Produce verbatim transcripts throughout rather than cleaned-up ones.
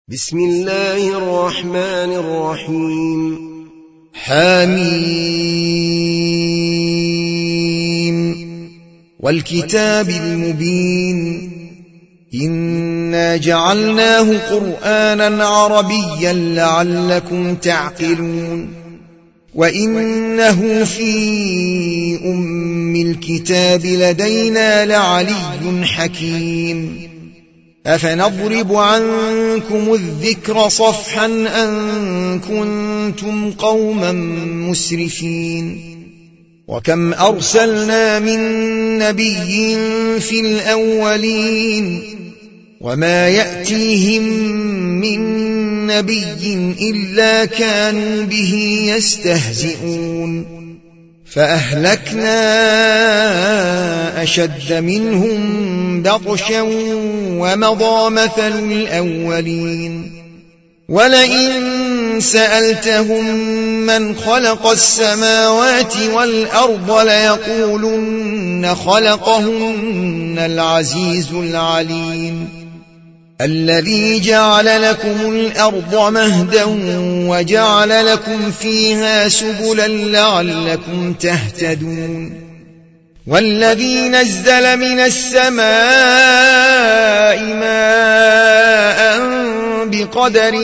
بسم الله الرحمن الرحيم. حميم والكتاب المبين إنا جعلناه قرآنا عربيا لعلكم تعقلون وإنه في أم الكتاب لدينا لعلي حكيم أفنضرب عنكم الذكر صفحا أن كنتم قوما مسرفين وكم أرسلنا من نبي في الأولين وما يأتيهم من نبي إلا كانوا به يستهزئون فأهلكنا أشد منهم بطشا ومضى مثل الأولين ولئن سألتهم من خلق السماوات والأرض ليقولن خلقهن العزيز العليم الذي جعل لكم الأرض مهدا وجعل لكم فيها سبلا لعلكم تهتدون والذي نزل من السماء ماء بقدر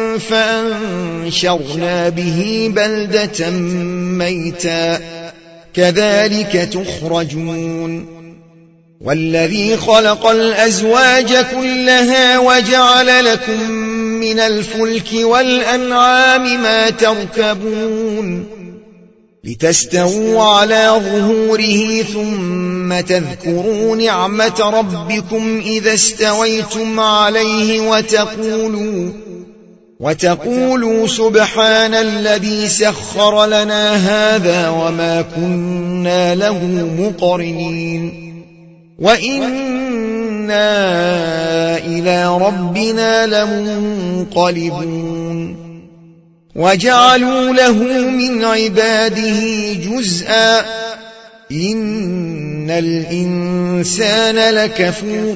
فأنشرنا به بلدة ميتا كذلك تخرجون والذي خلق الأزواج كلها وجعل لكم من الفلك والأنعام ما تركبون لتستووا على ظهوره ثم تذكروا نعمة ربكم إذا استويتم عليه وتقولوا وتقولوا سبحان الذي سخر لنا هذا وما كنا له مقرنين وإنا إلى ربنا لمنقلبون وجعلوا له من عباده جزءا إن الإنسان لكفور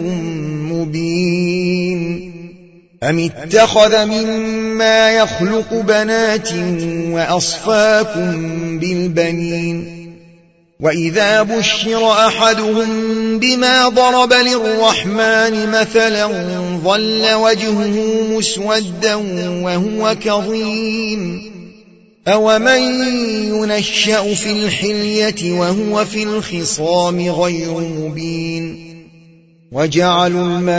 مبين أم اتخذ مما يخلق بنات وأصفاكم بالبنين وإذا بشر أحدهم بما ضرب للرحمن مثلا ظل وجهه مسودا وهو كظيم أومن ينشأ في الحلية وهو في الخصام غير مبين وجعلوا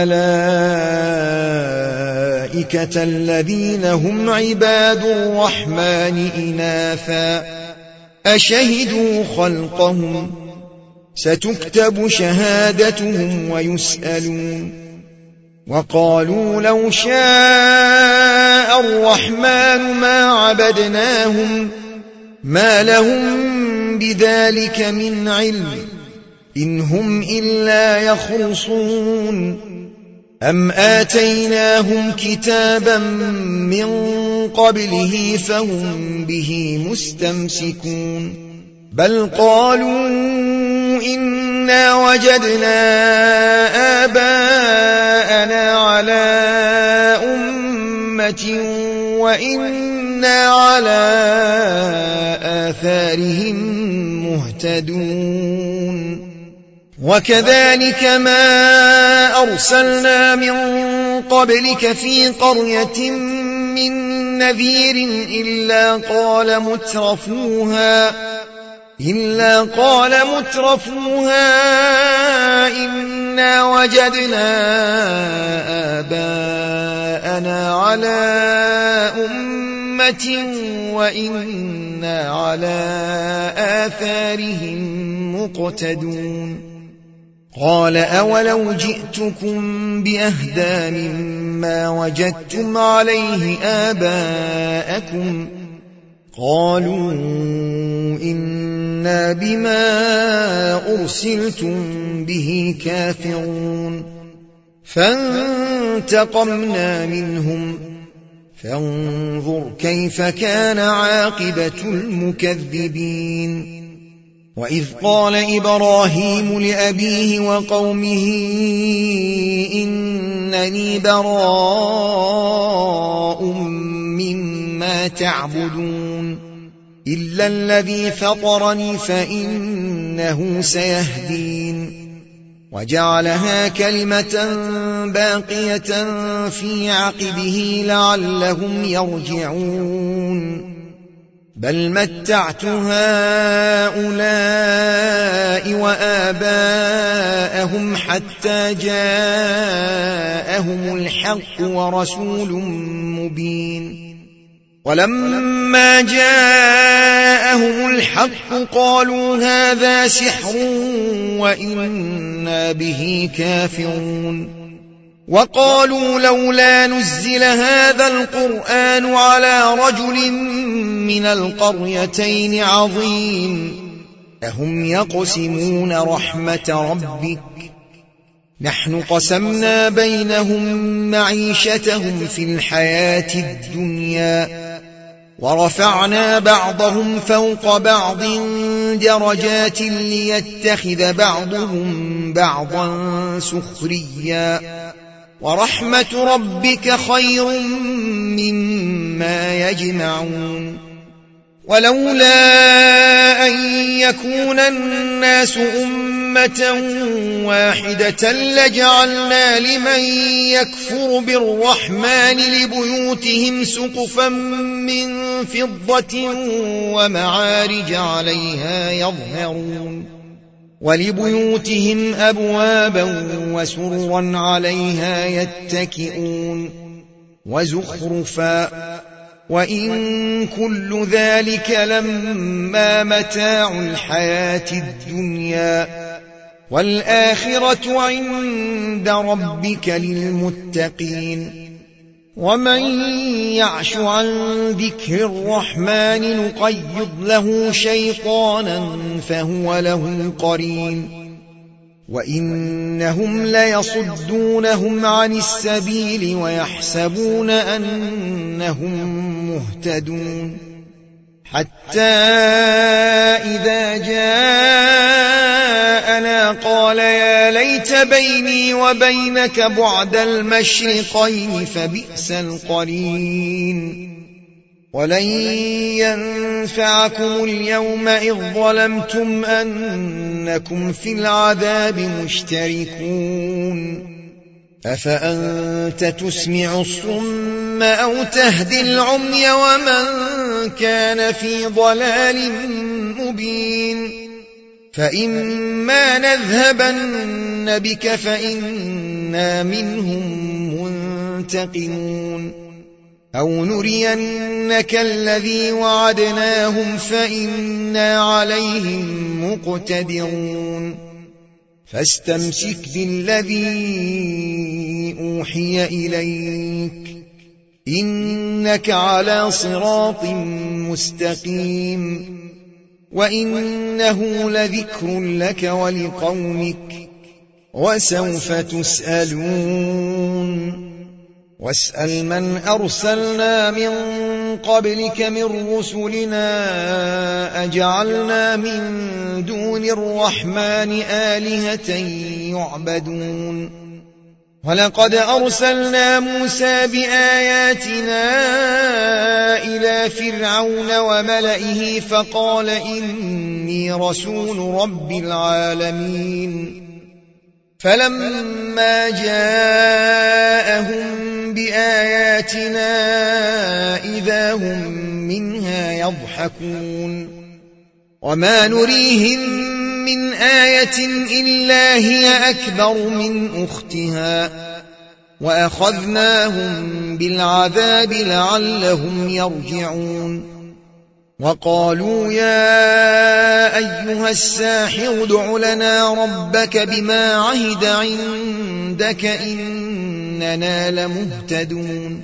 الملائكة الذين هم عباد الرحمن إناثا أشهدوا خلقهم ستكتب شهادتهم ويسألون وقالوا لو شاء الرحمن ما عبدناهم ما لهم بذلك من علم إن هم إلا يخرصون أم آتيناهم كتابا من قبله فهم به مستمسكون بل قالوا إنا وجدنا آباءنا على أمة وإنا على آثارهم مهتدون وكذلك ما أرسلنا من قبلك في قرية من نذير إلا قال مترفوها إلا قال مترفوها إنا وجدنا آباءنا على أمة وإنا على آثارهم مقتدون قال أولو جئتكم بأهدى مما وجدتم عليه آباءكم قالوا إنا بما أرسلتم به كافرون فانتقمنا منهم فانظر كيف كان عاقبة المكذبين وإذ قال إبراهيم لأبيه وقومه إنني براء ما تعبدون إلا الذي فطرني فإنه سيهدين وجعلها كلمة باقية في عقبه لعلهم يرجعون بل متعت هؤلاء وآباءهم حتى جاءهم الحق ورسول مبين ولما جاءهم الحق قالوا هذا سحر وإنا به كافرون وقالوا لولا نزل هذا القرآن على رجل من القريتين عظيم أهم يقسمون رحمة ربك نحن قسمنا بينهم معيشتهم في الحياة الدنيا ورفعنا بعضهم فوق بعض درجات ليتخذ بعضهم بعضا سخريا ورحمة ربك خير مما يجمعون ولولا أن يكون الناس أمة واحدة لجعلنا لمن يكفر بالرحمن لبيوتهم سقفا من فضة ومعارج عليها يظهرون ولبيوتهم أبوابا وسررا عليها يتكئون وزخرفا وإن كل ذلك لما متاع الحياة الدنيا والآخرة عند ربك للمتقين ومن يعش عن ذكر الرحمن نقيض له شيطانا فهو له قرين وإنهم ليصدونهم عن السبيل ويحسبون أنهم مهتدون حتى إذا جاءنا قال يا ليت بيني وبينك بعد المشرقين فبئس القرين ولن ينفعكم اليوم إذ ظلمتم أنكم في العذاب مشتركون أفأنت تسمع الصم أو تهدي العمي ومن كان في ضلال مبين فإما نذهبن بك فإنا منهم منتقمون أو نرينك الذي وعدناهم فإنا عليهم مقتدرون فاستمسك بالذي أوحي إليك إنك على صراط مستقيم وإنه لذكر لك ولقومك وسوف تسألون واسأل من أرسلنا من قبلك من رسلنا أجعلنا من دون الرحمن آلهة يعبدون ولقد أرسلنا موسى بآياتنا إلى فرعون وملئه فقال إني رسول رب العالمين فلما جاءهم بآياتنا إذا هم منها يضحكون وما نريهم من آية إلا هي أكبر من أختها وأخذناهم بالعذاب لعلهم يرجعون وقالوا يا أيها الساحر ادع لنا ربك بما عهد عندك إننا لمهتدون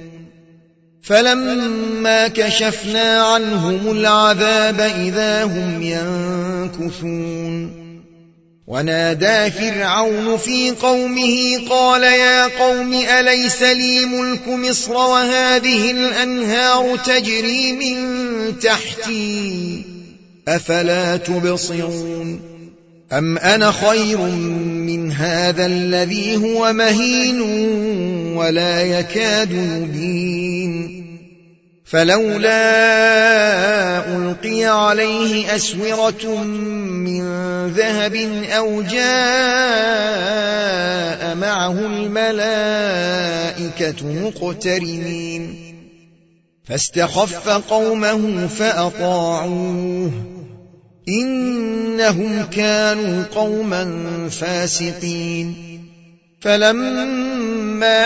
فلما كشفنا عنهم العذاب إذا هم ينكثون ونادى فرعون في قومه قال يا قوم أليس لي ملك مصر وهذه الأنهار تجري من تحتي أفلا تبصرون أم أنا خير من هذا الذي هو مهين ولا يكاد يبين فلولا ألقي عليه أسورة من ذهب أو جاء معه الملائكة مقترنين فاستخف قومه فأطاعوه إنهم كانوا قوما فاسقين فلما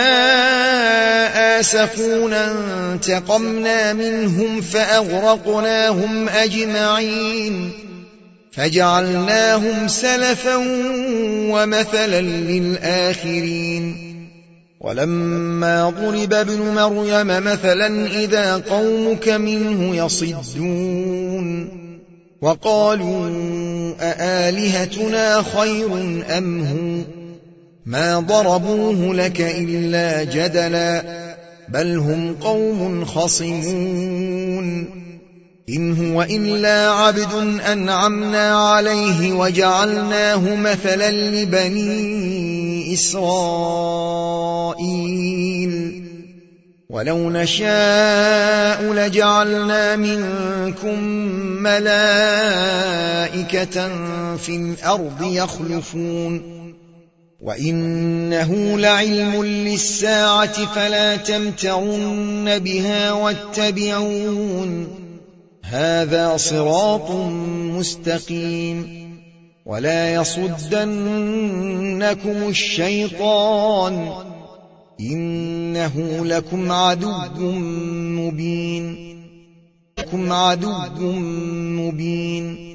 آسفونا انتقمنا منهم فأغرقناهم أجمعين فجعلناهم سلفا ومثلا للآخرين ولما ضرب ابن مريم مثلا إذا قومك منه يصدون وقالوا أآلهتنا خير أم هو ما ضربوه لك إلا جدلا بل هم قوم خصمون إن هو إلا عبد أنعمنا عليه وجعلناه مثلا لبني إسرائيل ولو نشاء لجعلنا منكم ملائكة في الأرض يخلفون وإنه لعلم للساعة فلا تمترن بها واتبعون هذا صراط مستقيم ولا يصدنكم الشيطان إنه لكم عدو مبين لكم عدو مبين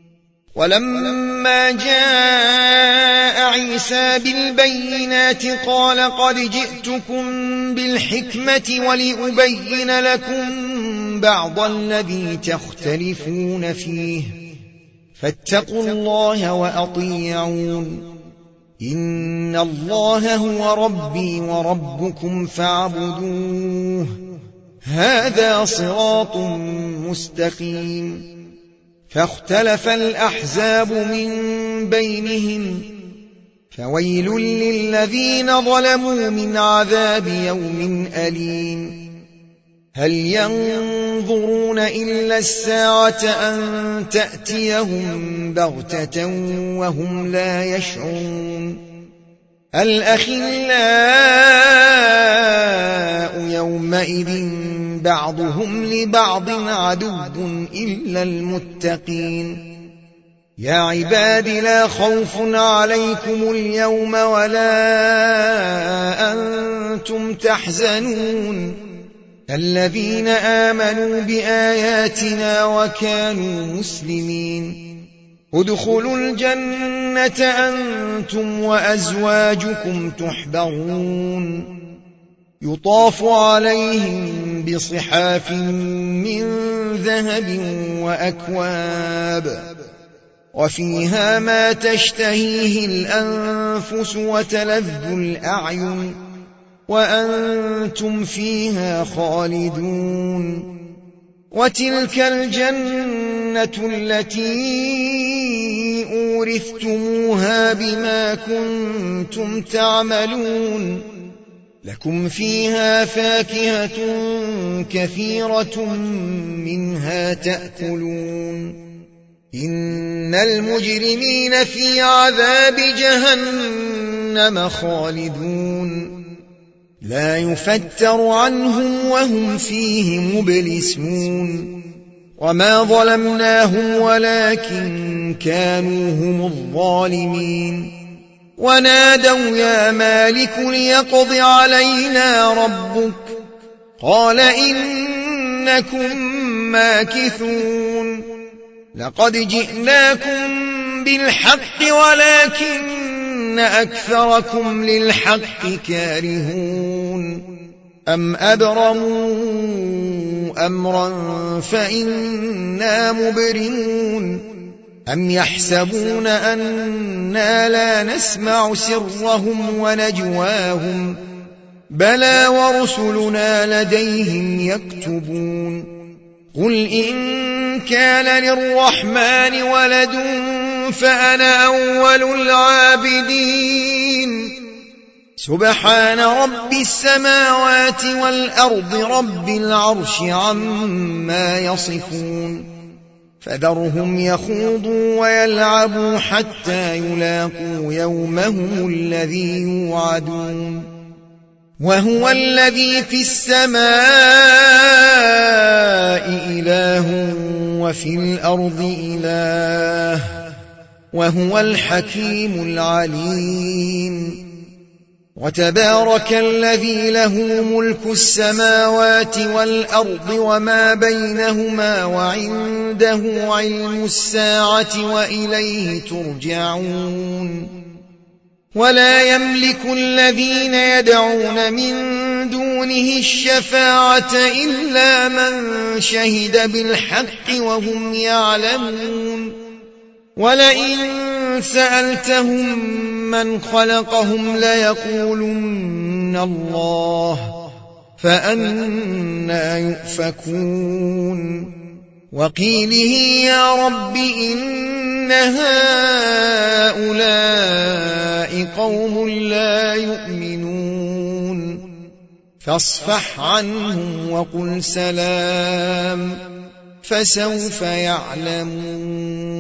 ولما جاء عيسى بالبينات قال قد جئتكم بالحكمة ولأبين لكم بعض الذي تختلفون فيه فاتقوا الله وأطيعون إن الله هو ربي وربكم فاعبدوه هذا صراط مستقيم فاختلف الأحزاب من بينهم فويل للذين ظلموا من عذاب يوم أليم هل ينظرون إلا الساعة أن تأتيهم بغتة وهم لا يشعرون الأخلاء يومئذ بعضهم لبعض عدو إلا المتقين يا عباد لا خوف عليكم اليوم ولا أنتم تحزنون الذين آمنوا بآياتنا وكانوا مسلمين ادخلوا الجنة أنتم وأزواجكم تحبرون يطاف عليهم بصحاف من ذهب وأكواب وفيها ما تشتهيه الأنفس وتلذ الأعين وأنتم فيها خالدون وتلك الجنة التي أورثتموها بما كنتم تعملون لكم فيها فاكهة كثيرة منها تأكلون إن المجرمين في عذاب جهنم خالدون لا يفتر عنهم وهم فيه مبلسون وما ظلمناهم ولكن كانوا هم الظالمين ونادوا يا مالك ليقض علينا ربك قال إنكم ماكثون لقد جئناكم بالحق ولكن أكثركم للحق كارهون أم أبرموا أمرا فإنا مبرمون أم يحسبون أننا لا نسمع سرهم ونجواهم بلى ورسلنا لديهم يكتبون قل إن كان للرحمن ولد فأنا أول العابدين سبحان رب السماوات والأرض رب العرش عما يصفون فذرهم يخوضوا ويلعبوا حتى يلاقوا يومهم الذي يوعدون وهو الذي في السماء إله وفي الأرض إله وهو الحكيم العليم وتبارك الذي له ملك السماوات والأرض وما بينهما وعنده علم الساعة وإليه ترجعون ولا يملك الذين يدعون من دونه الشفاعة إلا من شهد بالحق وهم يعلمون ولئن سألتهم من خلقهم ليقولن الله فأنى يؤفكون وقيله يا رب إن هؤلاء قوم لا يؤمنون فاصفح عنهم وقل سلام فسوف يعلمون